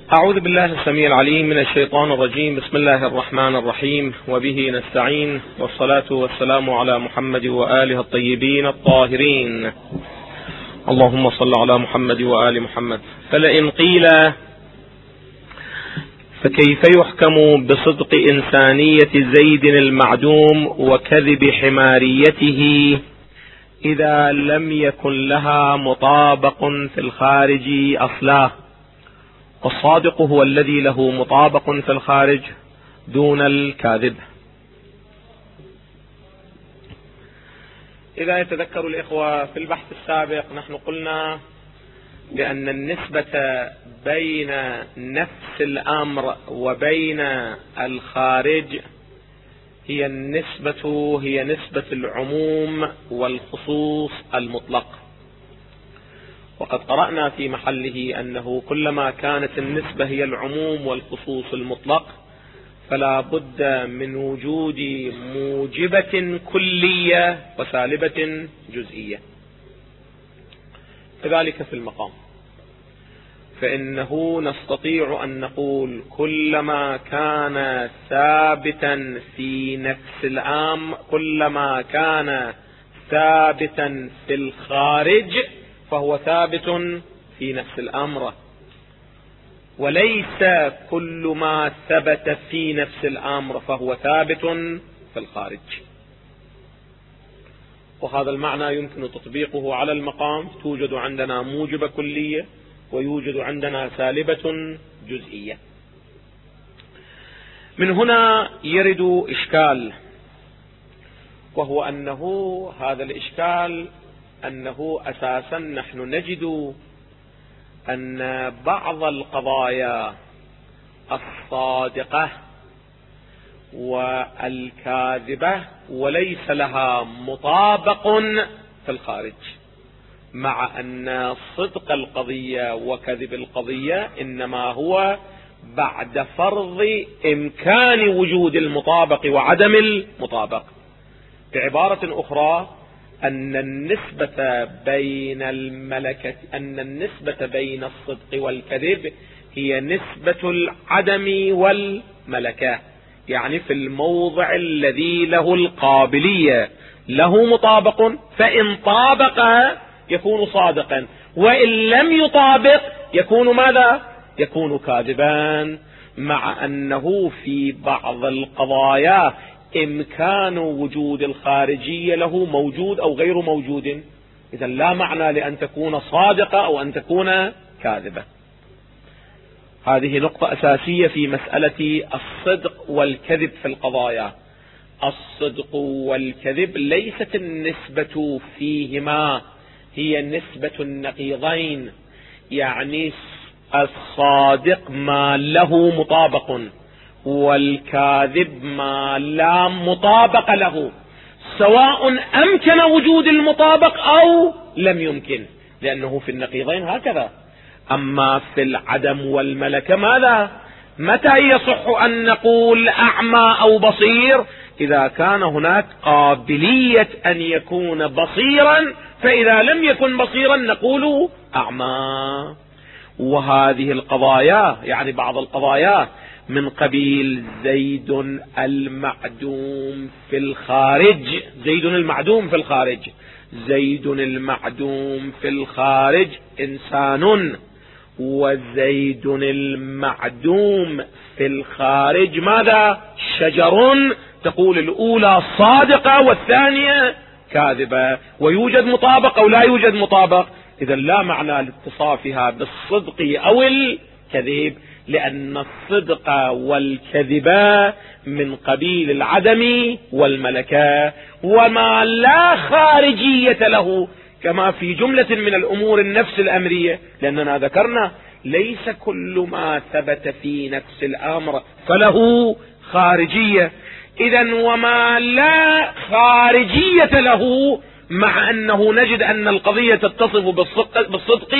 أعوذ بالله السميع العليم من الشيطان الرجيم. بسم الله الرحمن الرحيم، وبه نستعين، والصلاة والسلام على محمد وآله الطيبين الطاهرين. اللهم صل على محمد وآل محمد. فلئن قيل فكيف يحكم بصدق إنسانية زيد المعدوم وكذب حماريته إذا لم يكن لها مطابق في الخارج أصلا، والصادق هو الذي له مطابق في الخارج دون الكاذب. إذا يتذكر الإخوة في البحث السابق نحن قلنا بأن النسبة بين نفس الأمر وبين الخارج هي نسبة العموم والخصوص المطلق، وقد قرأنا في محله أنه كلما كانت النسبة هي العموم والخصوص المطلق فلا بد من وجود موجبة كلية وسالبة جزئية. كذلك في المقام، فإنه نستطيع أن نقول كلما كان ثابتا في نفس الأمر، كلما كان ثابتا في الخارج فهو ثابت في نفس الأمر، وليس كل ما ثبت في نفس الأمر فهو ثابت في الخارج. وهذا المعنى يمكن تطبيقه على المقام. توجد عندنا موجبة كلية ويوجد عندنا سالبة جزئية. من هنا يرد إشكال، وهو أنه هذا الإشكال أنه أساسا نحن نجد أن بعض القضايا الصادقة والكاذبة وليس لها مطابق في الخارج، مع أن صدق القضية وكذب القضية إنما هو بعد فرض إمكان وجود المطابق وعدم المطابق. بعبارة أخرى أن النسبة بين الصدق والكذب هي نسبة العدم والملكة، يعني في الموضع الذي له القابلية له مطابق، فإن طابق يكون صادقا، وإن لم يطابق يكون ماذا؟ يكون كاذبا، مع أنه في بعض القضايا إمكان وجود الخارجية له موجود أو غير موجود. إذا لا معنى لأن تكون صادقة أو أن تكون كاذبة. هذه نقطة أساسية في مسألة الصدق والكذب في القضايا. الصدق والكذب ليست النسبة فيهما هي نسبة النقيضين، يعني الصادق ما له مطابق والكاذب ما لا مطابق له، سواء أمكن وجود المطابق أو لم يمكن، لأنه في النقيضين هكذا. أما في العدم والملكة ماذا؟ متى يصح أن نقول أعمى أو بصير؟ إذا كان هناك قابلية أن يكون بصيرا، فإذا لم يكن بصيرا نقول أعمى. وهذه القضايا يعني بعض القضايا من قبيل زيد المعدوم في الخارج. زيد المعدوم في الخارج، زيد المعدوم في الخارج إنسان، وزيد المعدوم في الخارج ماذا؟ شجر. تقول الأولى صادقة والثانية كاذبة، ويوجد مطابق أو لا يوجد مطابق. إذا لا معنى لاتصافها بالصدق أو الكذب، لأن الصدق والكذب من قبيل العدم والملكة، وما لا خارجية له، كما في جملة من الأمور النفس الأمرية، لأننا ذكرنا ليس كل ما ثبت في نفس الأمر فله خارجية. إذن وما لا خارجية له، مع أنه نجد أن القضية تتصف بالصدق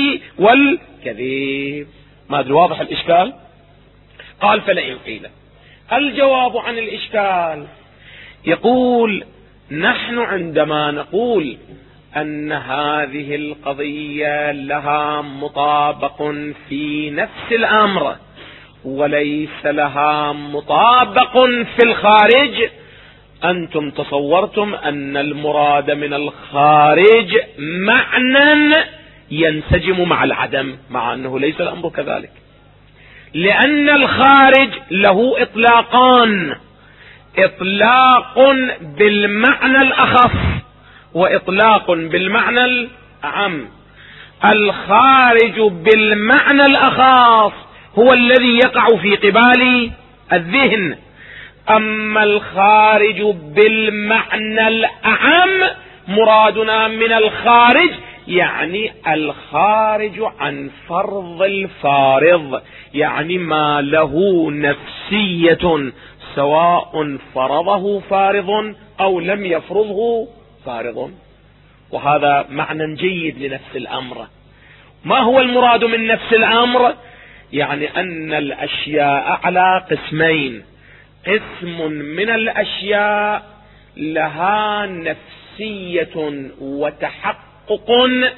والكذب. ما أدري واضح الإشكال؟ قال فلئن قيل. الجواب عن الإشكال يقول نحن عندما نقول أن هذه القضية لها مطابق في نفس الأمر وليس لها مطابق في الخارج، أنتم تصورتم أن المراد من الخارج معنى ينسجم مع العدم، مع أنه ليس الأمر كذلك، لأن الخارج له إطلاقان: إطلاق بالمعنى الأخف وإطلاق بالمعنى الأعم. الخارج بالمعنى الأخص هو الذي يقع في قبال الذهن، أما الخارج بالمعنى الأعم مرادنا من الخارج يعني الخارج عن فرض الفارض، يعني ما له نفسية سواء فرضه فارض أو لم يفرضه فارض. وهذا معنى جيد لنفس الأمر. ما هو المراد من نفس الأمر؟ يعني أن الأشياء على قسمين: قسم من الأشياء لها نفسية وتحقق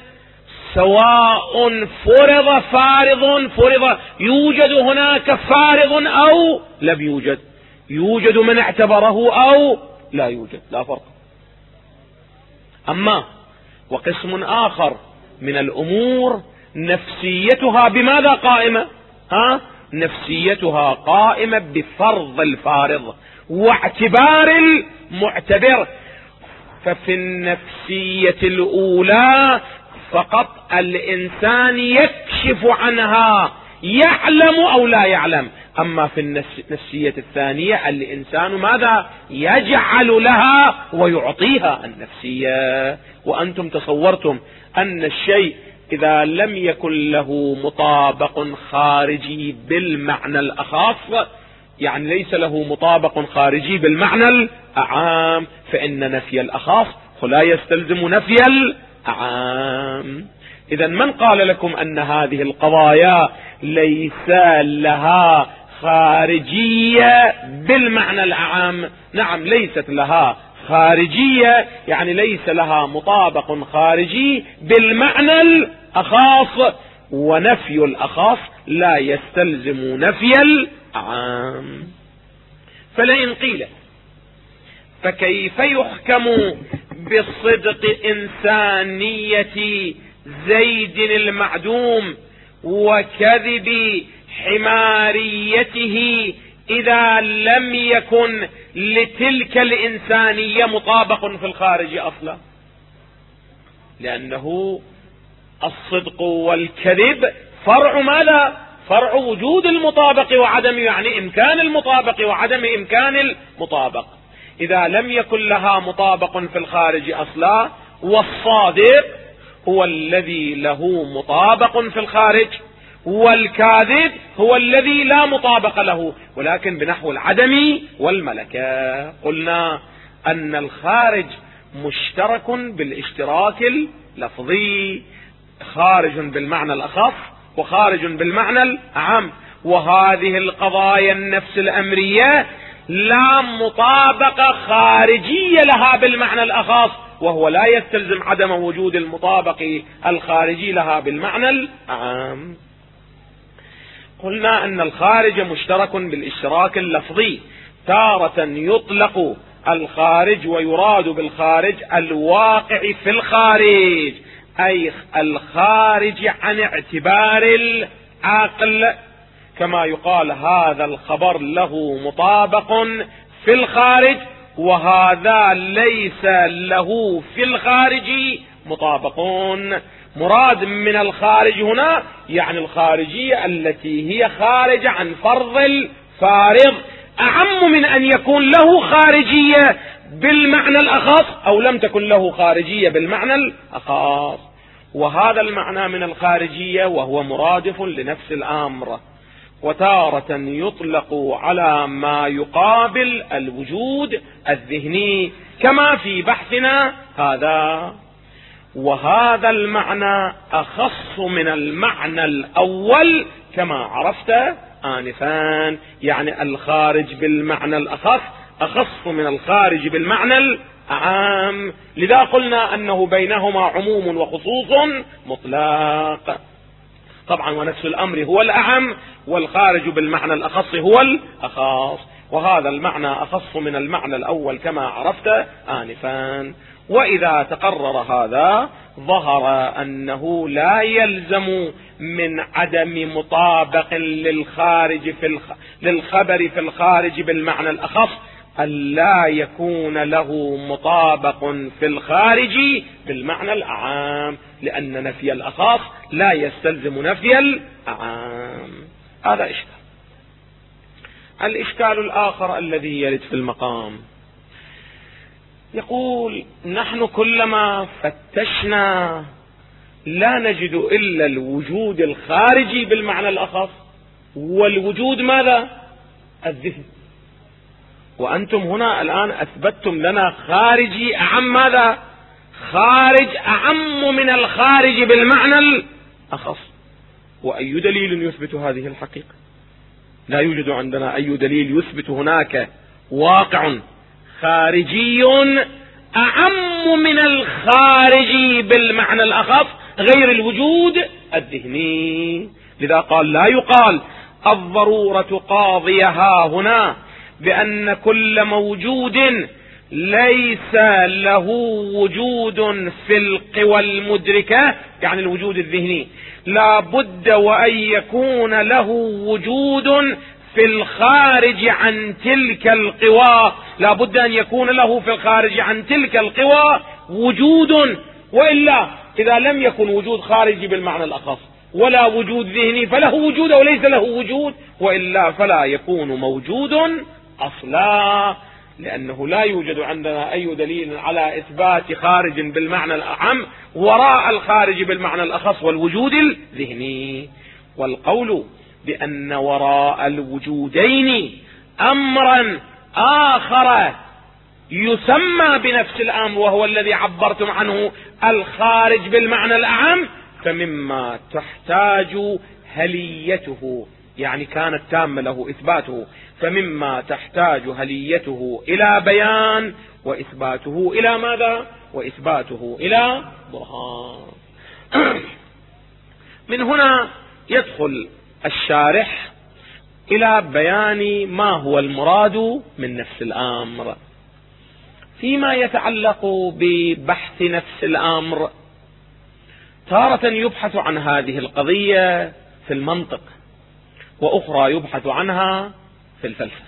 سواء فرض فرض يوجد هناك فارض أو لم يوجد، يوجد من اعتبره أو لا يوجد، لا فرق. أما وقسم آخر من الأمور نفسيتها بماذا قائمة؟ نفسيتها قائمة بفرض الفارض واعتبار المعتبر. ففي النفسية الأولى فقط الإنسان يكشف عنها، يعلم أو لا يعلم. أما في النفسية الثانية الإنسان ماذا؟ يجعل لها ويعطيها النفسية. وأنتم تصورتم أن الشيء إذا لم يكن له مطابق خارجي بالمعنى الأخص، يعني ليس له مطابق خارجي بالمعنى الأعام، فإن نفي الأخص لا يستلزم نفي الأعام. إذا من قال لكم أن هذه القضايا ليس لها خارجية بالمعنى الأعام؟ نعم، ليست لها خارجية، يعني ليس لها مطابق خارجي بالمعنى الأخص، ونفي الأخص لا يستلزم نفي العام. فلئن قيل فكيف يحكم بصدق إنسانية زيد المعدوم وكذب حماريته إذا لم يكن لتلك الإنسانية مطابق في الخارج أصلا؟ لأنه الصدق والكذب فرع ماذا؟ فرع وجود المطابق وعدم، يعني إمكان المطابق وعدم إمكان المطابق. إذا لم يكن لها مطابق في الخارج أصلا، والصادق هو الذي له مطابق في الخارج، والكاذب هو الذي لا مطابق له، ولكن بنحو العدم والملكة. قلنا أن الخارج مشترك بالاشتراك اللفظي، خارج بالمعنى الأخص وخارج بالمعنى الأعم. وهذه القضايا النفس الأمرية لا مطابقة خارجية لها بالمعنى الأخص، وهو لا يستلزم عدم وجود المطابق الخارجي لها بالمعنى العام. قلنا أن الخارج مشترك بالاشتراك اللفظي، تارة يطلق الخارج ويراد بالخارج الواقع في الخارج، أي الخارج عن اعتبار العقل، كما يقال هذا الخبر له مطابق في الخارج وهذا ليس له في الخارج مطابقون. مراد من الخارج هنا يعني الخارجية التي هي خارج عن فرض الفارض، أعم من أن يكون له خارجية بالمعنى الأخص أو لم تكن له خارجية بالمعنى الأخص. وهذا المعنى من الخارجية وهو مرادف لنفس الأمر. وتارة يطلق على ما يقابل الوجود الذهني كما في بحثنا هذا، وهذا المعنى أخص من المعنى الأول كما عرفت آنفا، يعني الخارج بالمعنى الأخص أخص من الخارج بالمعنى العام، لذا قلنا أنه بينهما عموم وخصوص مطلق. طبعا ونفس الأمر هو الأعم، والخارج بالمعنى الأخص هو الأخص، وهذا المعنى أخص من المعنى الأول كما عرفت آنفا. وإذا تقرر هذا ظهر أنه لا يلزم من عدم مطابق للخبر في الخارج بالمعنى الأخص ألا يكون له مطابق في الخارج بالمعنى الأعام، لأن نفي الأخص لا يستلزم نفي الأعام. هذا إشكال. الإشكال الآخر الذي يرد في المقام يقول: نحن كلما فتشنا لا نجد إلا الوجود الخارجي بالمعنى الأخص، والوجود ماذا؟ الذهن. وأنتم هنا الآن أثبتتم لنا خارجي أعم ماذا؟ خارج أعم من الخارج بالمعنى الأخص. وأي دليل يثبت هذه الحقيقة؟ لا يوجد عندنا أي دليل يثبت هناك واقع خارجي أعم من الخارجي بالمعنى الأخص غير الوجود الذهني. لذا قال: لا يقال الضرورة قاضية ها هنا بأن كل موجود ليس له وجود في القوى المدركة، يعني الوجود الذهني، لا بد وأن يكون له وجود في الخارج عن تلك القوى، لا بد أن يكون له في الخارج عن تلك القوى وجود، وإلا إذا لم يكن وجود خارجي بالمعنى الأخص ولا وجود ذهني فله وجود أو ليس له وجود، وإلا فلا يكون موجود أصلا، لأنه لا يوجد عندنا أي دليل على إثبات خارج بالمعنى الأعم وراء الخارج بالمعنى الأخص والوجود الذهني. والقول بأن وراء الوجودين أمرا آخر يسمى بنفس الأمر وهو الذي عبرتم عنه الخارج بالمعنى الأعم، فمما تحتاج هليته، يعني كانت تامة له إثباته، فمما تحتاج هليته إلى بيان وإثباته إلى ماذا؟ وإثباته إلى برهان. من هنا يدخل الشارح إلى بيان ما هو المراد من نفس الأمر. فيما يتعلق ببحث نفس الأمر تارة يبحث عن هذه القضية في المنطق، وأخرى يبحث عنها في الفلسفة.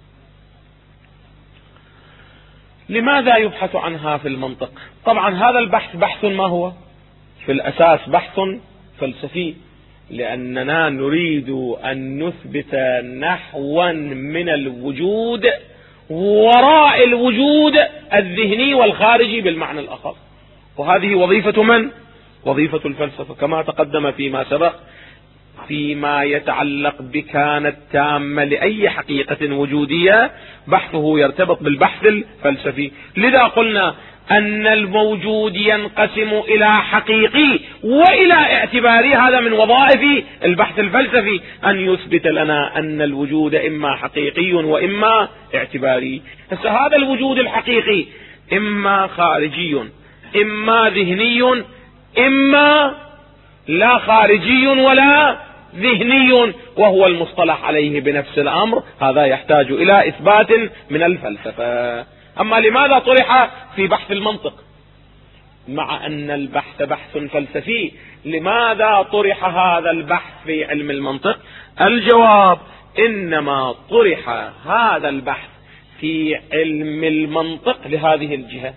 لماذا يبحث عنها في المنطق؟ طبعا هذا البحث بحث ما هو؟ في الأساس بحث فلسفي، لأننا نريد أن نثبت نحوا من الوجود وراء الوجود الذهني والخارجي بالمعنى الأخص، وهذه وظيفة من؟ وظيفة الفلسفة كما تقدم فيما سبق. فيما يتعلق بكانت تامة لأي حقيقة وجودية بحثه يرتبط بالبحث الفلسفي. لذا قلنا أن الموجود ينقسم إلى حقيقي وإلى اعتباري. هذا من وظائف البحث الفلسفي أن يثبت لنا أن الوجود إما حقيقي وإما اعتباري. هذا الوجود الحقيقي إما خارجي إما ذهني إما لا خارجي ولا ذهني، وهو المصطلح عليه بنفس الأمر. هذا يحتاج إلى إثبات من الفلسفة. أما لماذا طرح في بحث المنطق مع أن البحث بحث فلسفي؟ لماذا طرح هذا البحث في علم المنطق؟ الجواب: إنما طرح هذا البحث في علم المنطق لهذه الجهة.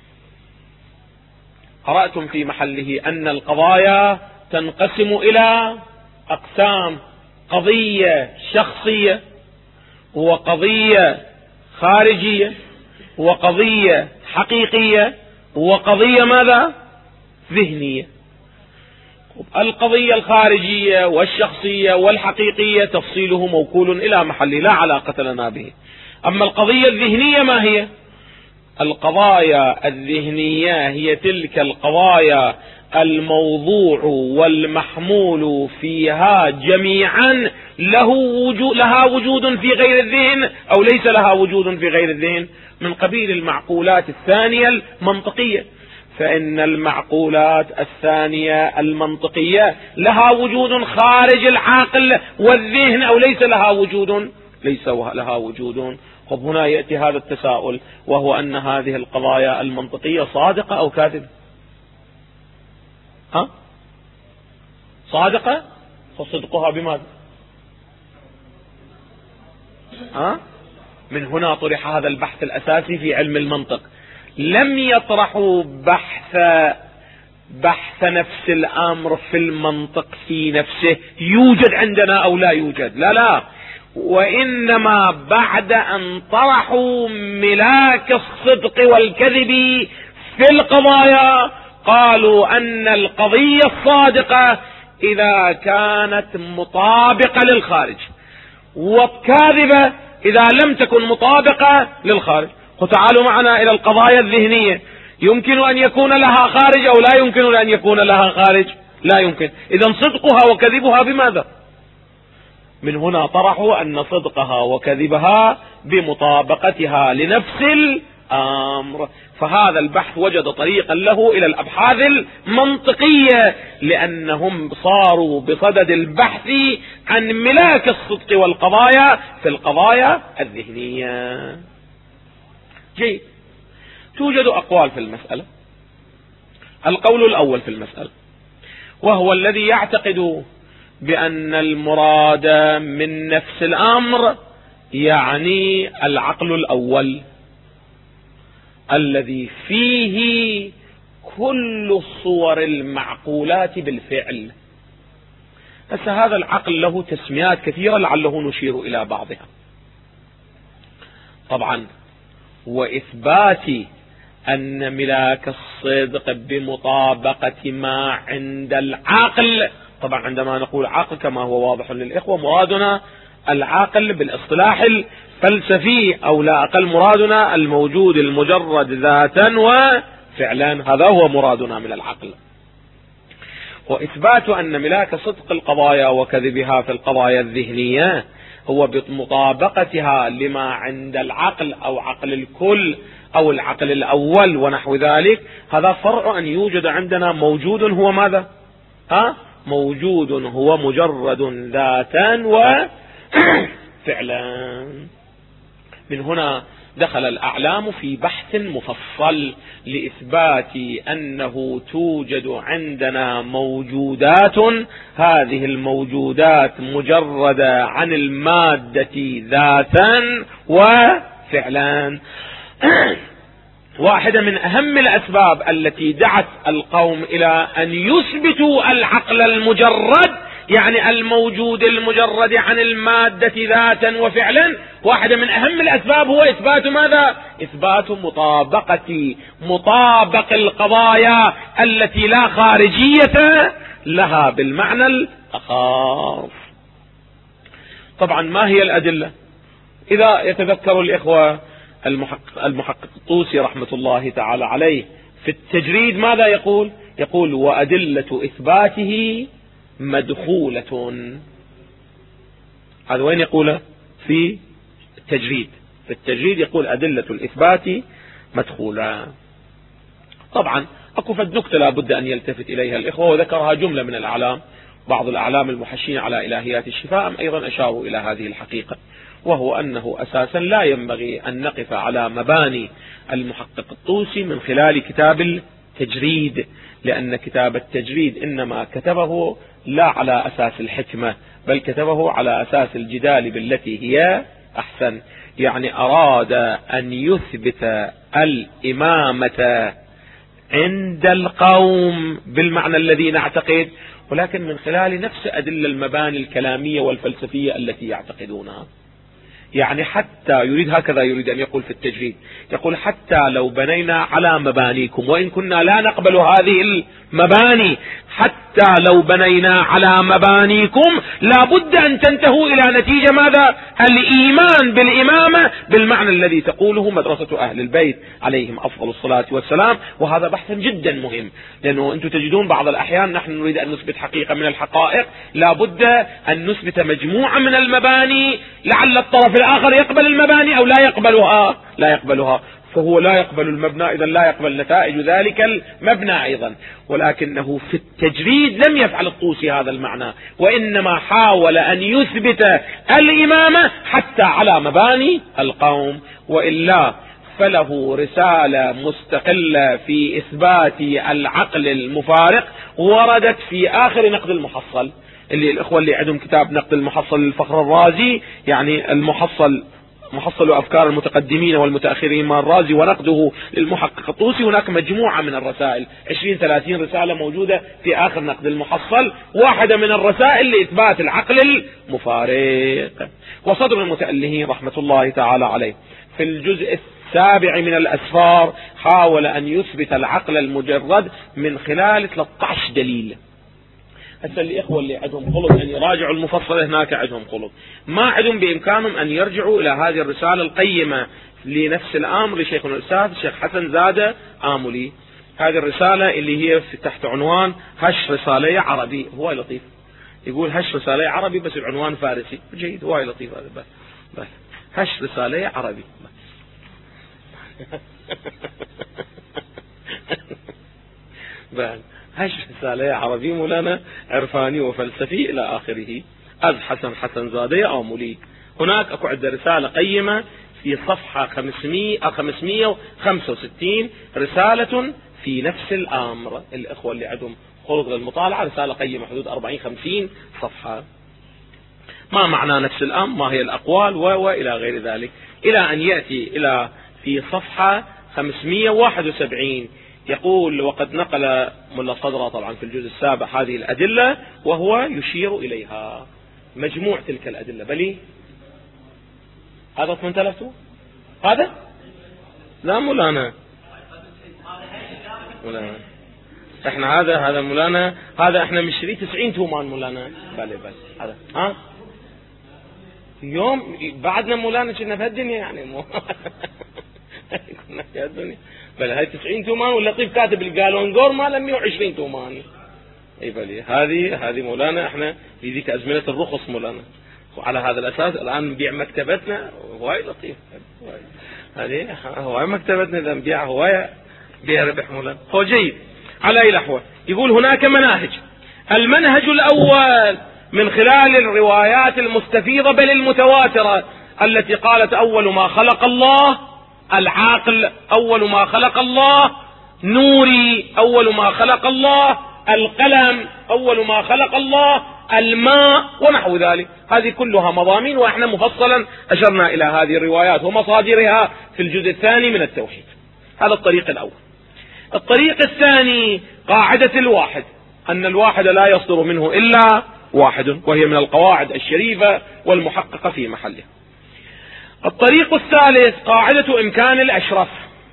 قرأتم في محله أن القضايا تنقسم إلى أقسام: قضية شخصية، وقضية خارجية، وقضية حقيقية، وقضية ماذا؟ ذهنية. القضية الخارجية والشخصية والحقيقية تفصيله موكول إلى محله لا علاقة لنا به. أما القضية الذهنية ما هي؟ القضايا الذهنية هي تلك القضايا الموضوع والمحمول فيها جميعا لها وجود في غير الذهن أو ليس لها وجود في غير الذهن، من قبيل المعقولات الثانية المنطقية. فإن المعقولات الثانية المنطقية لها وجود خارج العقل والذهن أو ليس لها وجود؟ ليس لها وجود. طب هنا يأتي هذا التساؤل، وهو أن هذه القضايا المنطقية صادقة أو كاذبة؟ صادقة، فصدقها بماذا؟ من هنا طرح هذا البحث الأساسي في علم المنطق. لم يطرحوا بحث نفس الأمر في المنطق في نفسه، يوجد عندنا أو لا يوجد، لا، وإنما بعد أن طرحوا ملاك الصدق والكذب في القضايا قالوا أن القضية الصادقة إذا كانت مطابقة للخارج، والكاذبة إذا لم تكن مطابقة للخارج. وتعالوا معنا إلى القضايا الذهنية، يمكن أن يكون لها خارج أو لا يمكن أن يكون لها خارج؟ لا يمكن. إذن صدقها وكذبها بماذا؟ من هنا طرحوا أن صدقها وكذبها بمطابقتها لنفس الأمر. فهذا البحث وجد طريقا له إلى الأبحاث المنطقية، لأنهم صاروا بصدد البحث عن ملاك الصدق والقضايا في القضايا الذهنية. جيد. توجد أقوال في المسألة. القول الأول في المسألة وهو الذي يعتقد بأن المراد من نفس الأمر يعني العقل الأول الذي فيه كل صور المعقولات بالفعل. بس هذا العقل له تسميات كثيرة لعله نشير إلى بعضها. طبعا وإثبات أن ملاك الصدق بمطابقة ما عند العقل. طبعا عندما نقول عقل كما هو واضح للإخوة مرادنا العقل بالاصطلاح الفلسفي، أو لا أقل مرادنا الموجود المجرد ذاتا وفعلا، هذا هو مرادنا من العقل. وإثبات أن ملاك صدق القضايا وكذبها في القضايا الذهنية هو بمطابقتها لما عند العقل أو عقل الكل أو العقل الأول ونحو ذلك. هذا فرع أن يوجد عندنا موجود هو ماذا؟ موجود هو مجرد ذاتا وفعلا. من هنا دخل الأعلام في بحث مفصل لإثبات أنه توجد عندنا موجودات، هذه الموجودات مجردة عن المادة ذاتا وفعلا. واحدة من أهم الأسباب التي دعت القوم إلى أن يثبتوا العقل المجرد يعني الموجود المجرد عن المادة ذاتا وفعلا، واحدة من أهم الأسباب هو إثبات ماذا؟ إثبات مطابق القضايا التي لا خارجية لها بالمعنى الأخر. طبعا ما هي الأدلة؟ إذا يتذكر الإخوة المحقق الطوسي رحمة الله تعالى عليه في التجريد ماذا يقول؟ يقول وأدلة إثباته مدخولة. هذا وين يقوله؟ في التجريد. في التجريد يقول أدلة الإثبات مدخولة. طبعا أكو فد نكتة لا بد أن يلتفت إليها الإخوة، وذكرها جملة من الأعلام، بعض الأعلام المحشين على إلهيات الشفاء أيضا أشاروا إلى هذه الحقيقة، وهو أنه أساسا لا ينبغي أن نقف على مباني المحقق الطوسي من خلال كتاب التجريد، لأن كتاب التجريد إنما كتبه لا على أساس الحكمة، بل كتبه على أساس الجدال بالتي هي أحسن. يعني أراد أن يثبت الإمامة عند القوم بالمعنى الذي نعتقد، ولكن من خلال نفس أدلة المباني الكلامية والفلسفية التي يعتقدونها. يعني حتى يريد هكذا، يريد أن يقول في التجريد، يقول حتى لو بنينا على مبانيكم وإن كنا لا نقبل هذه المباني، حتى لو بنينا على مبانيكم لابد أن تنتهوا إلى نتيجة ماذا؟ الإيمان بالإمامة بالمعنى الذي تقوله مدرسة أهل البيت عليهم أفضل الصلاة والسلام. وهذا بحث جدا مهم، لأنه أنتم تجدون بعض الأحيان نحن نريد أن نثبت حقيقة من الحقائق، لابد أن نثبت مجموعة من المباني لعل الطرف الآخر يقبل المباني أو لا يقبلها. فهو لا يقبل المبنى، إذا لا يقبل نتائج ذلك المبنى أيضا. ولكنه في التجريد لم يفعل الطوسي هذا المعنى، وإنما حاول أن يثبت الإمامة حتى على مباني القوم. وإلا فله رسالة مستقلة في إثبات العقل المفارق وردت في آخر نقد المحصل، اللي الإخوة اللي عندهم كتاب نقد المحصل للفخر الرازي، يعني المحصل محصل أفكار المتقدمين والمتأخرين مع الرازي ونقده للمحقق الطوسي، هناك مجموعة من الرسائل 20-30 رسالة موجودة في آخر نقد المحصل، واحدة من الرسائل لإثبات العقل المفارق. وصدر المتألهين رحمة الله تعالى عليه في الجزء 7 من الأسفار حاول أن يثبت العقل المجرد من خلال 13 دليل. هسه الإخوة اللي عندهم خلق أن يراجعوا المفصل هناك عندهم خلق، ما عندهم بإمكانهم أن يرجعوا إلى هذه الرسالة القيمة لنفس الأمر لشيخنا الأستاذ الشيخ حسن زادة آملي. هذه الرسالة اللي هي تحت عنوان هش رسالية عربي، هو لطيف، يقول هش رسالية عربي بس العنوان فارسي، جيد، هو لطيف هذا، بس هش رسالية عربي هش رسالة عربي مولانا عرفاني وفلسفي إلى آخره. أز حسن زادة آملي. هناك أكو عندنا رسالة قيمة في صفحة 565 رسالة في نفس الأمر. الإخوة اللي عندهم خلق للمطالعة رسالة قيمة حدود 40-50 صفحة. ما معنى نفس الأمر، ما هي الأقوال وإلى غير ذلك، إلى أن يأتي إلى في صفحة 571 يقول: وقد نقل ملا صدرة طبعا في الجزء 7 هذه الأدلة وهو يشير إليها، مجموع تلك الأدلة. بلي هذا 8000 هذا لا مولانا احنا هذا مولانا، هذا احنا مشتري 90 تومان مولانا. بلي هذا يوم بعدنا مولانا كنا في الدنيا يعني كنا في الدنيا. بل هاي 90 تومان، واللطيف كاتب الجالونجور ماله 120 تومان. اي بلي هذه مولانا احنا في ذيك ازمنه الرخص مولانا، وعلى هذا الاساس الان نبيع مكتبتنا. هواي لطيف هذه هواي مكتبتنا اذا نبيعها هواي بيع ربح مولانا. هو جيد. على اي لحوه يقول هناك مناهج. المنهج الاول من خلال الروايات المستفيضه بل المتواتره التي قالت: اول ما خلق الله العقل، أول ما خلق الله نوري، أول ما خلق الله القلم، أول ما خلق الله الماء، ونحو ذلك. هذه كلها مضامين، وإحنا مفصلا أشرنا إلى هذه الروايات ومصادرها في الجزء 2 من التوحيد. هذا الطريق الأول. الطريق الثاني قاعدة الواحد، أن الواحد لا يصدر منه إلا واحد، وهي من القواعد الشريفة والمحققة في محله. الطريق الثالث قاعدة إمكان الأشرف.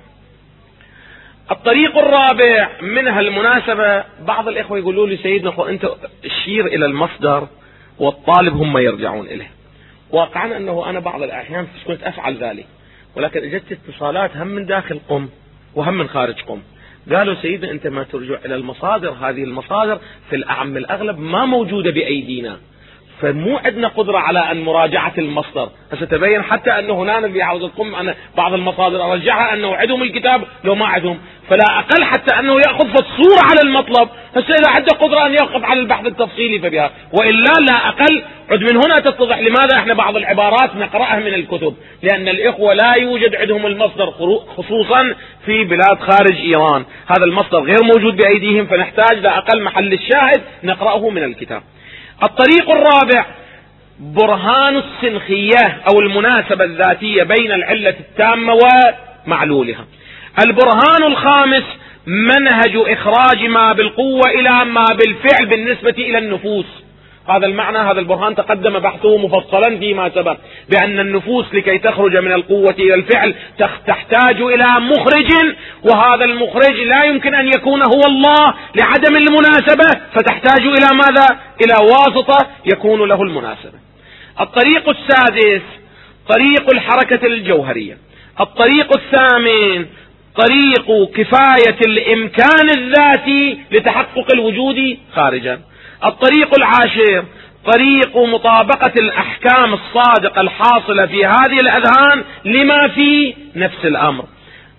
الطريق الرابع منها المناسبة. بعض الإخوة يقولوا لي: سيدنا أنت اشير إلى المصدر والطالب هم يرجعون إليه. واقعا أنه أنا بعض الأحيان كنت أفعل ذلك، ولكن اجت اتصالات هم من داخل قم وهم من خارج قم، قالوا: سيدنا أنت ما ترجع إلى المصادر، هذه المصادر في الأعم الأغلب ما موجودة بأيدينا، فمو عندنا قدرة على أن مراجعة المصدر. ستبين حتى أنه هنا في عاوز القم أنا بعض المصادر أرجعها أنه عندهم الكتاب لو ما عندهم، فلا أقل حتى أنه يأخذ الصورة على المطلب. هسه إذا عنده قدرة أن يوقف على البحث التفصيلي فبها، وإلا لا أقل. عد من هنا تتضح لماذا احنا بعض العبارات نقرأها من الكتب، لأن الإخوة لا يوجد عندهم المصدر، خصوصا في بلاد خارج إيران هذا المصدر غير موجود بأيديهم، فنحتاج لا أقل محل الشاهد نقرأه من الكتاب. الطريق الرابع برهان السنخية أو المناسبة الذاتية بين العلة التامة ومعلولها. البرهان الخامس منهج إخراج ما بالقوة إلى ما بالفعل بالنسبة إلى النفوس. هذا المعنى، هذا البرهان تقدم بحثه مفصلا فيما سبق، بأن النفوس لكي تخرج من القوة إلى الفعل تحتاج إلى مخرج، وهذا المخرج لا يمكن أن يكون هو الله لعدم المناسبة، فتحتاج إلى ماذا؟ إلى واسطة يكون له المناسبة. الطريق السادس طريق الحركة الجوهرية. الطريق الثامن طريق كفاية الإمكان الذاتي لتحقق الوجود خارجا. الطريق العاشر طريق مطابقة الأحكام الصادقة الحاصلة في هذه الأذهان لما في نفس الأمر.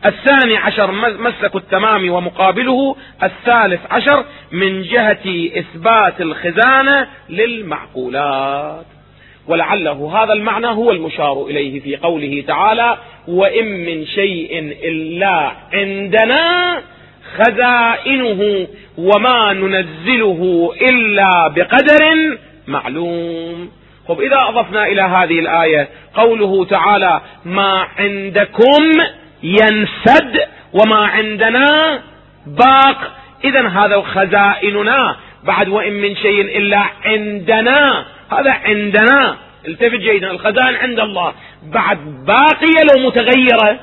الثاني عشر مسلك التمام ومقابله الثالث عشر من جهة إثبات الخزانة للمعقولات. ولعله هذا المعنى هو المشار إليه في قوله تعالى: وإن من شيء إلا عندنا خزائنه وما ننزله إلا بقدر معلوم. طب إذا أضفنا إلى هذه الآية قوله تعالى: ما عندكم ينفد وما عندنا باق، إذن هذا خزائننا بعد وإن من شيء إلا عندنا، هذا عندنا، التفت جيدا، الخزائن عند الله بعد باقية لو متغيرة.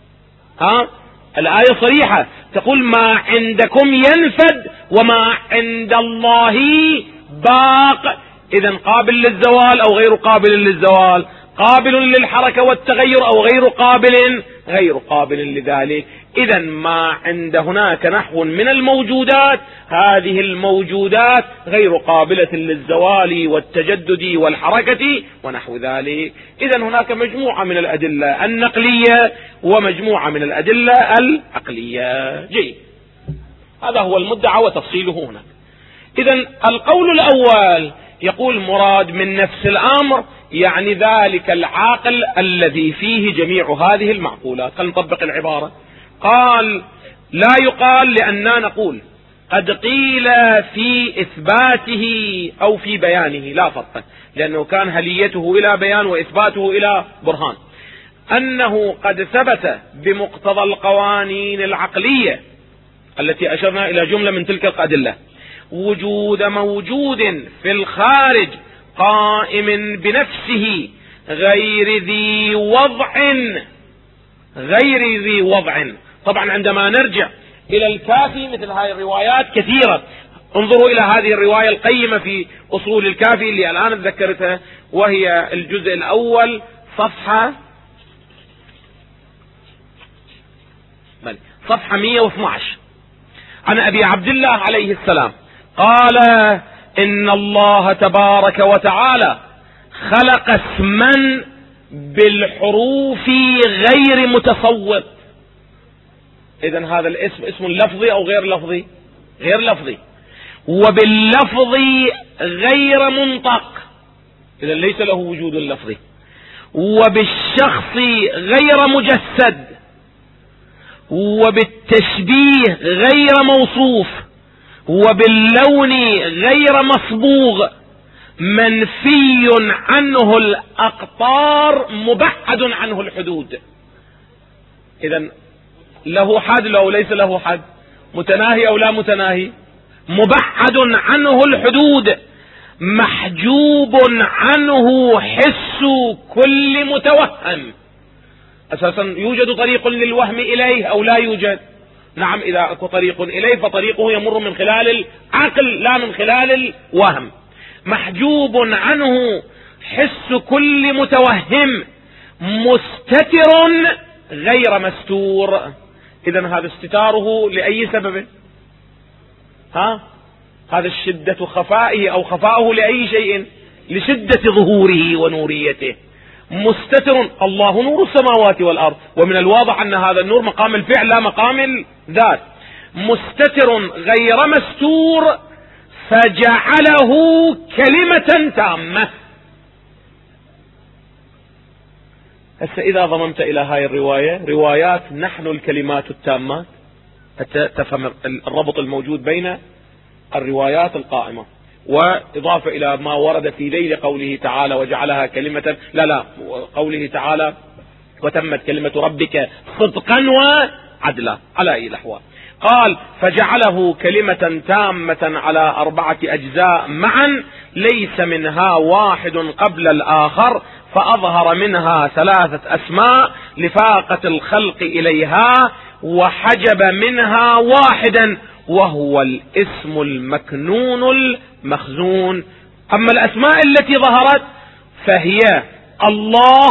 الآية صريحة تقول: ما عندكم ينفد وما عند الله باق. إذن قابل للزوال أو غير قابل للزوال، قابل للحركة والتغير أو غير قابل لذلك. إذن ما عند هناك نحو من الموجودات، هذه الموجودات غير قابلة للزوال والتجدد والحركة ونحو ذلك. إذن هناك مجموعة من الأدلة النقلية ومجموعة من الأدلة العقلية. جيد، هذا هو المدعى وتفصيله هنا. إذن القول الأول يقول: مراد من نفس الأمر يعني ذلك العاقل الذي فيه جميع هذه المعقولات. خلينا نطبق العبارة. قال: لا يقال لأننا نقول قد قيل في إثباته أو في بيانه، لا فرق، لأنه كان هليته إلى بيان وإثباته إلى برهان، أنه قد ثبت بمقتضى القوانين العقلية التي أشرنا إلى جملة من تلك الأدلة وجود موجود في الخارج قائم بنفسه غير ذي وضع. طبعا عندما نرجع إلى الكافي مثل هذه الروايات كثيرة. انظروا إلى هذه الرواية القيمة في أصول الكافي اللي الآن ذكرتها، وهي الجزء الأول صفحة 112 عن أبي عبد الله عليه السلام قال: إن الله تبارك وتعالى خلق اسما بالحروف غير متصوت. إذن هذا الاسم اسم لفظي أو غير لفظي؟ غير لفظي. وباللفظ غير منطق، إذن ليس له وجود لفظي. وبالشخص غير مجسد، وبالتشبيه غير موصوف، وباللون غير مصبوغ، منفي عنه الأقطار مبعد عنه الحدود. إذن له حد لو ليس له حد، متناهي أو لا متناهي، مبعد عنه الحدود، محجوب عنه حس كل متوهم. أساسا يوجد طريق للوهم إليه أو لا يوجد؟ نعم، إذا أكو طريق إليه فطريقه يمر من خلال العقل لا من خلال الوهم. محجوب عنه حس كل متوهم، مستتر غير مستور. إذن هذا استتاره لأي سبب؟ هذا الشدة خفائه أو خفاؤه لأي شيء؟ لشدة ظهوره ونوريته. مستتر، الله نور السماوات والأرض، ومن الواضح أن هذا النور مقام الفعل لا مقام الذات. مستتر غير مستور فجعله كلمة تامة. هسه إذا ضممت إلى هاي الرواية روايات نحن الكلمات التامات، حتى تفهم الربط الموجود بين الروايات القائمة، وإضافة إلى ما ورد في ذيل قوله تعالى وجعلها كلمة، لا قوله تعالى وتمت كلمة ربك صدقا وعدلا على أي الأحوال. قال: فجعله كلمة تامة على 4 أجزاء معا، ليس منها واحد قبل الآخر، فأظهر منها 3 أسماء لفاقة الخلق إليها، وحجب منها واحدا وهو الاسم المكنون المخزون. أما الأسماء التي ظهرت فهي الله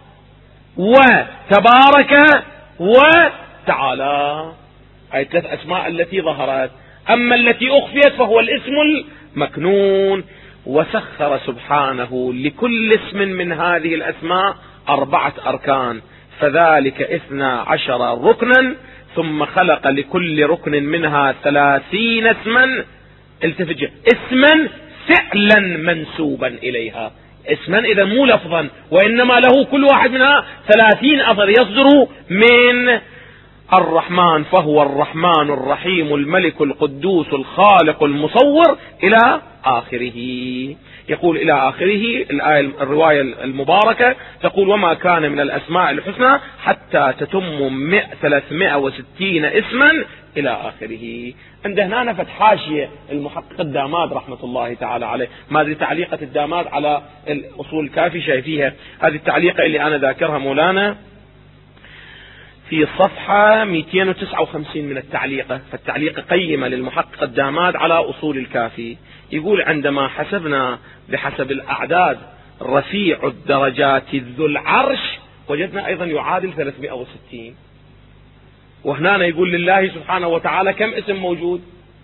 وتبارك وتعالى، أي 3 أسماء التي ظهرت. أما التي أخفيت فهو الاسم المكنون. وسخر سبحانه لكل اسم من هذه الأسماء 4 أركان، فذلك 12 ركنا، ثم خلق لكل ركن منها 30 اسما. التفت، اسما فعلا منسوبا إليها، اسما إذا مو لفظا، وإنما له كل واحد منها 30 أثر يصدر من الرحمن، فهو الرحمن الرحيم الملك القدوس الخالق المصور إلى آخره. يقول إلى آخره الآية، الرواية المباركة تقول: وما كان من الأسماء الحسنى حتى تتم 360 اسما إلى آخره. عند هنا نفت حاشية المحقق الداماد رحمة الله تعالى عليه، ما ادري تعليقة الداماد على الأصول الكافي شايفيها، هذه التعليقة اللي أنا ذاكرها مولانا في صفحة 259 من التعليقة، فالتعليقة قيمة للمحقق الداماد على أصول الكافي. يقول: عندما حسبنا بحسب الأعداد رفيع الدرجات ذو العرش وجدنا أيضا يعادل 360. وهنا يقول لله سبحانه وتعالى كم اسم موجود؟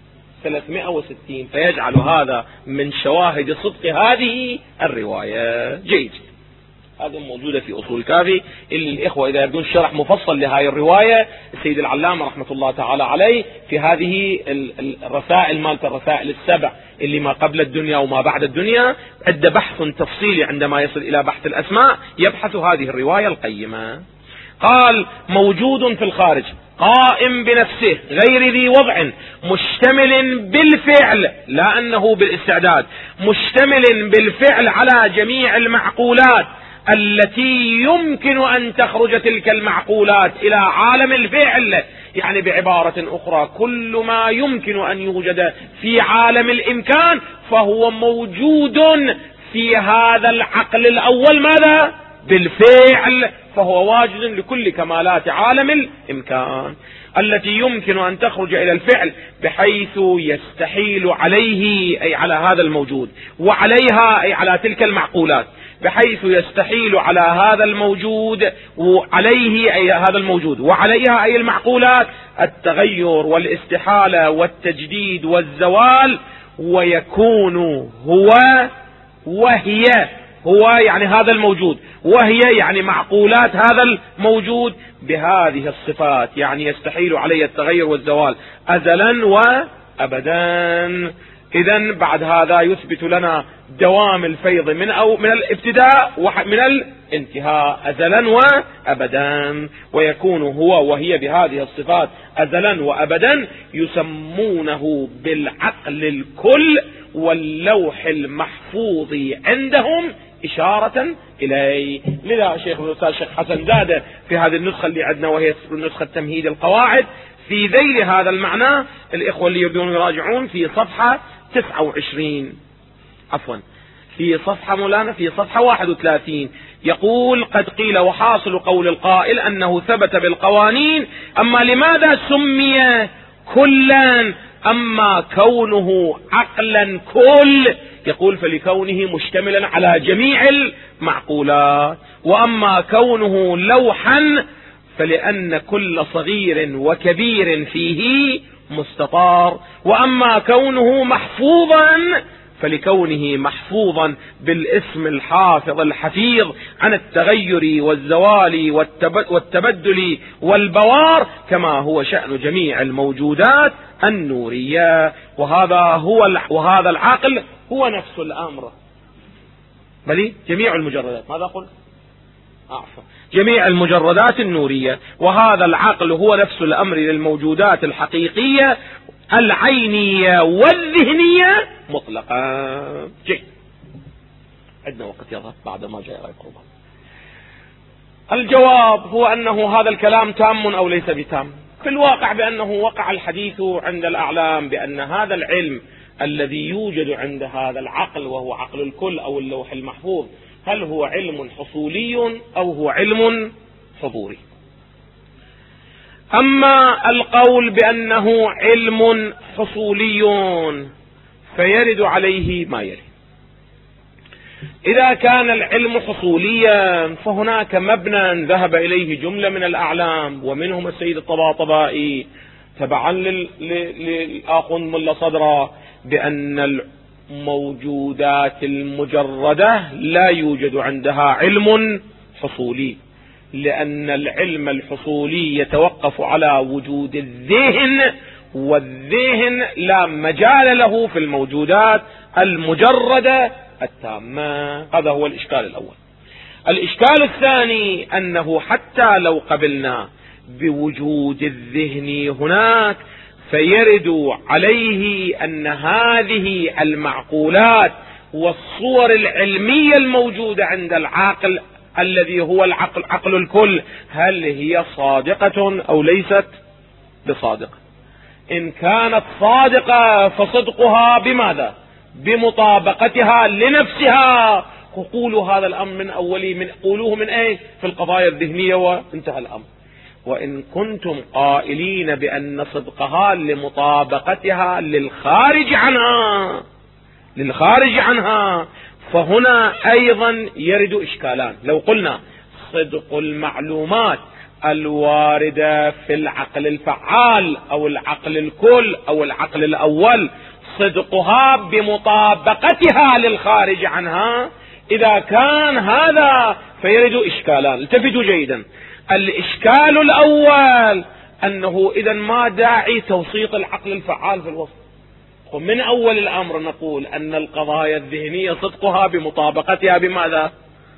360، فيجعل هذا من شواهد صدق هذه الرواية. جيد، هذا موجودة في أصول الكافي، اللي الإخوة إذا يبدون شرح مفصل لهذه الرواية السيد العلامة رحمة الله تعالى عليه في هذه الرسائل مالت الرسائل السبع اللي ما قبل الدنيا وما بعد الدنيا، عند بحث تفصيلي عندما يصل إلى بحث الأسماء يبحث هذه الرواية القيمة. قال: موجود في الخارج قائم بنفسه غير ذي وضع، مشتمل بالفعل، لا أنه بالاستعداد، مشتمل بالفعل على جميع المعقولات التي يمكن أن تخرج تلك المعقولات إلى عالم الفعل. يعني بعبارة أخرى، كل ما يمكن أن يوجد في عالم الإمكان فهو موجود في هذا العقل الأول، ماذا؟ بالفعل، فهو واجد لكل كمالات عالم الإمكان التي يمكن أن تخرج إلى الفعل، بحيث يستحيل عليه أي على هذا الموجود، وعليها أي على تلك المعقولات، بحيث يستحيل على هذا الموجود وعليه أي هذا الموجود وعليها أي المعقولات التغير والاستحالة والتجديد والزوال، ويكون هو وهي، هو يعني هذا الموجود، وهي يعني معقولات هذا الموجود بهذه الصفات، يعني يستحيل عليه التغير والزوال أزلا وأبدا. إذن بعد هذا يثبت لنا دوام الفيض من الابتداء ومن الانتهاء أزلا وأبدا، ويكون هو وهي بهذه الصفات أزلا وأبدا، يسمونه بالعقل الكل واللوح المحفوظ عندهم إشارة إليه. لذا شيخ الأستاذ الشيخ حسن زادة في هذه النسخة اللي عندنا وهي نسخة تمهيد القواعد في ذيل هذا المعنى، الإخوة اللي يريدون يراجعون في صفحة 29 عفوا في صفحة مولانا في صفحة 31 يقول: قد قيل وحاصل قول القائل أنه ثبت بالقوانين، أما لماذا سمي كلا؟ أما كونه عقلا كل، يقول فلكونه مشتملا على جميع المعقولات، وأما كونه لوحا فلأن كل صغير وكبير فيه مستطار، وأما كونه محفوظا فلكونه محفوظا بالاسم الحافظ الحفيظ عن التغير والزوال والتبدل والبوار، كما هو شأن جميع الموجودات النورية. وهذا العقل هو نفس الأمر، بل جميع المجردات، ماذا قلت؟ جميع المجردات النورية. وهذا العقل هو نفس الأمر للموجودات الحقيقية العينية والذهنية مطلقا. جيد، عندنا وقت يذهب بعد ما جاء رأيكم. الجواب هو أنه هذا الكلام تام أو ليس بتام. في الواقع بأنه وقع الحديث عند الأعلام بأن هذا العلم الذي يوجد عند هذا العقل وهو عقل الكل أو اللوح المحفوظ، هل هو علم حصولي أو هو علم حضوري؟ أما القول بأنه علم حصولي فيرد عليه ما يلي. إذا كان العلم حصوليا فهناك مبنى ذهب إليه جملة من الأعلام ومنهم السيد الطباطبائي تبعا للآخوند ملا صدرة بأن الموجودات المجردة لا يوجد عندها علم حصولي، لأن العلم الحصولي يتوقف على وجود الذهن، والذهن لا مجال له في الموجودات المجردة التامة. هذا هو الإشكال الأول. الإشكال الثاني أنه حتى لو قبلنا بوجود الذهن هناك، فيرد عليه أن هذه المعقولات والصور العلمية الموجودة عند العاقل الذي هو عقل الكل، هل هي صادقة أو ليست بصادقة؟ إن كانت صادقة فصدقها بماذا؟ بمطابقتها لنفسها. قولوا هذا الأمر من أوله، قولوه من أين؟ في القضايا الذهنية وانتهى الأمر. وإن كنتم قائلين بأن صدقها لمطابقتها للخارج عنها، فهنا أيضا يرد إشكالان. لو قلنا صدق المعلومات الواردة في العقل الفعال أو العقل الكل أو العقل الأول، صدقها بمطابقتها للخارج عنها، إذا كان هذا فيرد إشكالان. التفتوا جيدا. الإشكال الأول أنه إذا ما داعي توسيط العقل الفعال في الوصف، ومن أول الأمر نقول أن القضايا الذهنية صدقها بمطابقتها بماذا؟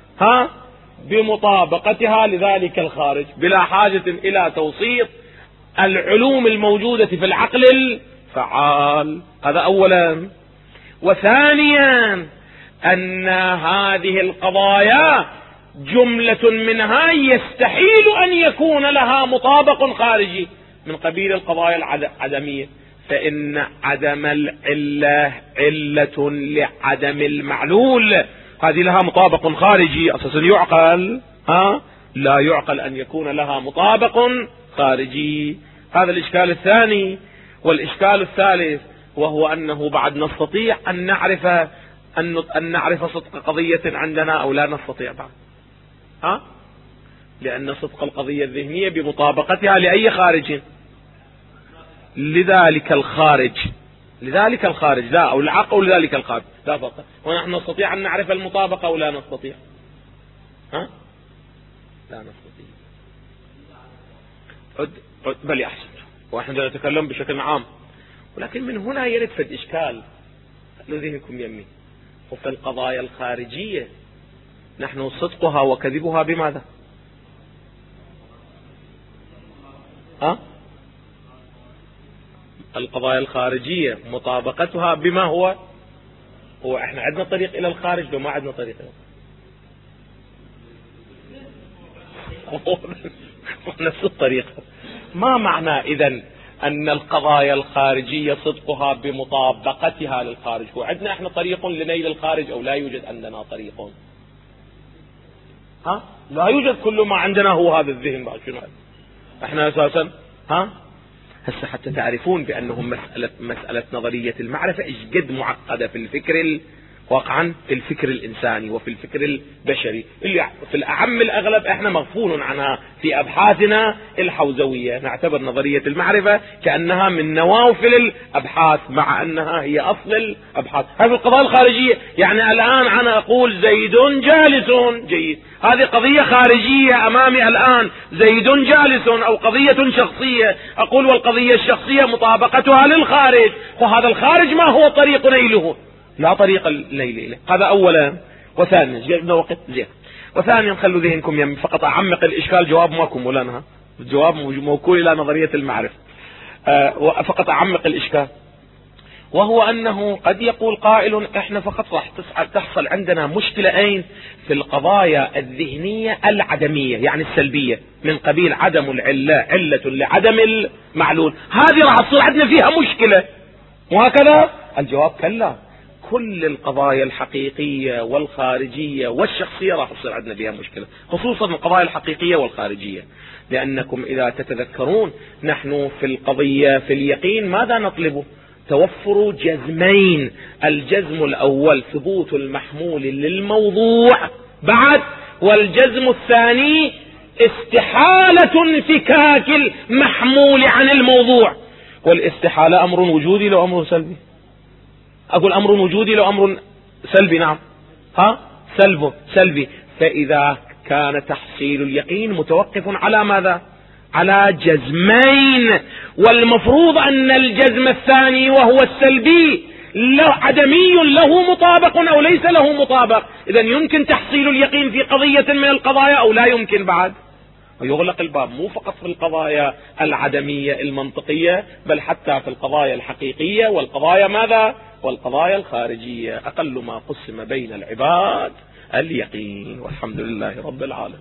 بمطابقتها لذلك الخارج، بلا حاجة إلى توسيط العلوم الموجودة في العقل الفعال. هذا أولا. وثانيا أن هذه القضايا جملة منها يستحيل أن يكون لها مطابق خارجي من قبيل القضايا العدمية، فإن عدم العلة علة لعدم المعلول، هذه لها مطابق خارجي أساسا يعقل، لا يعقل أن يكون لها مطابق خارجي. هذا الإشكال الثاني. والإشكال الثالث وهو أنه بعد نستطيع أن نعرف صدق قضية عندنا أو لا نستطيع بعد، لأن صدق القضية الذهنية بمطابقتها لأي خارج؟ لذلك الخارج لا، أو العقل أو لذلك الخارج لا فقط. ونحن نستطيع أن نعرف المطابقة أو لا نستطيع؟ لا نستطيع. بل أحسن، ونحن نتكلم بشكل عام، ولكن من هنا يرد في الإشكال لذهنكم يمي. وفي القضايا الخارجية نحن صدقها وكذبها بماذا؟ القضايا الخارجية مطابقتها بما هو احنا عندنا طريق الى الخارج لو ما عندنا طريق الى نفس الطريقة. ما معنى اذن ان القضايا الخارجية صدقها بمطابقتها للخارج؟ وعندنا احنا طريق لنيل الخارج او لا يوجد عندنا طريق؟ لا يوجد. كل ما عندنا هو هذا الذهن. بعد شنو احنا اساسا هسه حتى تعرفون بأنهم مسألة نظرية المعرفة ايش قد معقدة في الفكر واقعا في الفكر الإنساني وفي الفكر البشري، اللي في الأعم الأغلب احنا مغفول عنها في أبحاثنا الحوزوية. نعتبر نظرية المعرفة كأنها من نوافل الأبحاث مع أنها هي أصل الأبحاث. هذه القضايا الخارجية، يعني الآن أنا أقول زيد جالس جيد، هذه قضية خارجية أمامي الآن، زيد جالس، أو قضية شخصية أقول والقضية الشخصية مطابقتها للخارج، وهذا الخارج ما هو طريق نيله؟ لا طريق الليل إليه. هذا أولا. وثانيا جبنا وقت زين. وثانيا خلوا ذهنكم يم فقط أعمق الإشكال. جواب ماكم ولانها الجواب موكول إلى نظرية المعرفة. فقط أعمق الإشكال، وهو أنه قد يقول قائل احنا فقط راح تحصل عندنا مشكلة أين؟ في القضايا الذهنية العدمية، يعني السلبية، من قبيل عدم العلة علة لعدم المعلول، هذه راح تصير عندنا فيها مشكلة وهكذا. الجواب كلا، كل القضايا الحقيقية والخارجية والشخصية راح تصير عندنا فيها مشكلة، خصوصا القضايا الحقيقية والخارجية. لأنكم إذا تتذكرون نحن في القضية في اليقين ماذا نطلبه؟ توفر جزمين. الجزم الأول ثبوت المحمول للموضوع بعد، والجزم الثاني استحالة انفكاك المحمول عن الموضوع. والاستحالة أمر وجودي لو أمر سلبي؟ أقول أمر وجودي لو أمر سلبي؟ نعم، سلبي. فإذا كان تحصيل اليقين متوقف على ماذا؟ على جزمين، والمفروض أن الجزم الثاني وهو السلبي عدمي له مطابق أو ليس له مطابق. إذن يمكن تحصيل اليقين في قضية من القضايا أو لا يمكن بعد، ويغلق الباب مو فقط في القضايا العدمية المنطقية، بل حتى في القضايا الحقيقية والقضايا ماذا؟ والقضايا الخارجية. أقل ما قسم بين العباد اليقين، والحمد لله رب العالمين.